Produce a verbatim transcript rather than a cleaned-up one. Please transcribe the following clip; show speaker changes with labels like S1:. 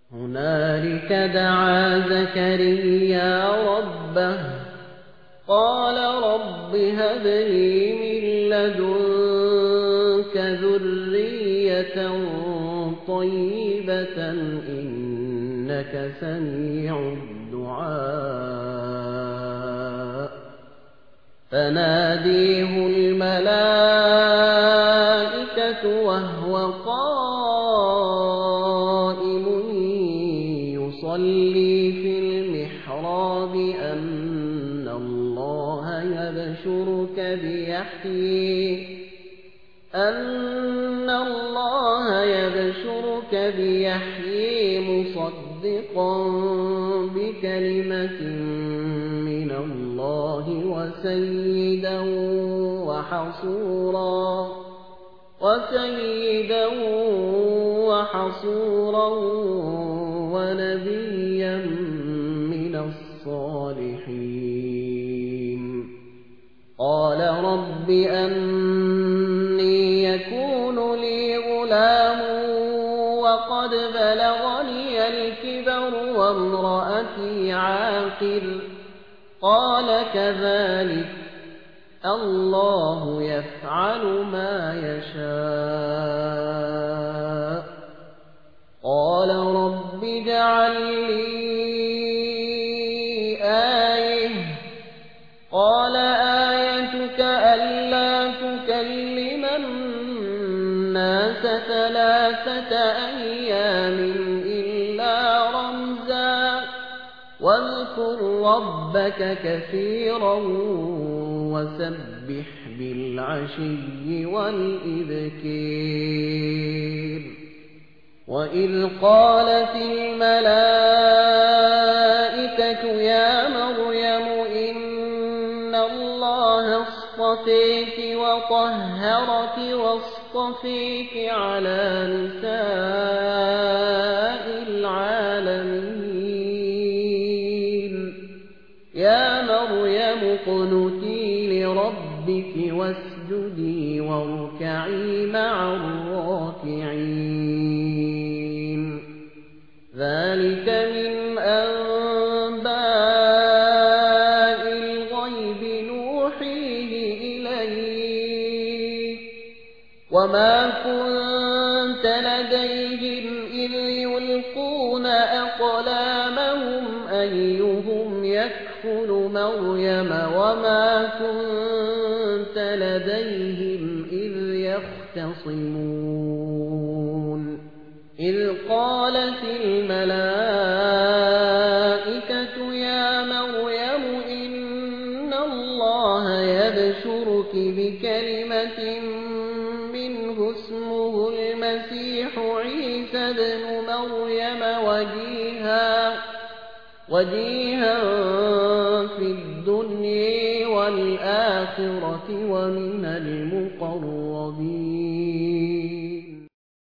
S1: هنالك دعا زكريا ربه قال رب هب لي من لدنك ذرية طيبة إنك سميع الدعاء فناديه الملائكة وهو قائم يصلي في المحراب أن الله يبشرك بيحيى أن الله يبشرك بيحيى مصدقا بكلمة من الله وسيدا وحصورا وسيدا وحصورا ونبيا من الصالحين قال رب أني يكون لي غلام وقد بلغني الكبر وامرأتي عاقر قال كذلك الله يفعل ما يشاء قال رب اجعل لي آية قال آيتك ألا تكلم الناس ثلاثة أيام إلا رمزا واذكر ربك كثيرا وسبح بالعشي والإبكار وإذ قالت الملائكة يا مريم إن الله اصطفيك وطهرك واصطفيك على نساء العالمين يا مريم اقنتي لربك واسجدي واركعي مع الراكعين ذلك من أنباء الغيب نوحيه إليك وما كنت لديهم إذ يلقون أقلامهم أيهم يكفل مريم وما كنت لديهم إذ يختصمون إذ قالت الملائكة يا مريم إن الله يبشرك بكلمة منه اسمه المسيح عيسى ابن مريم وجيها وجيها في الدنيا والآخرة ومن المقربين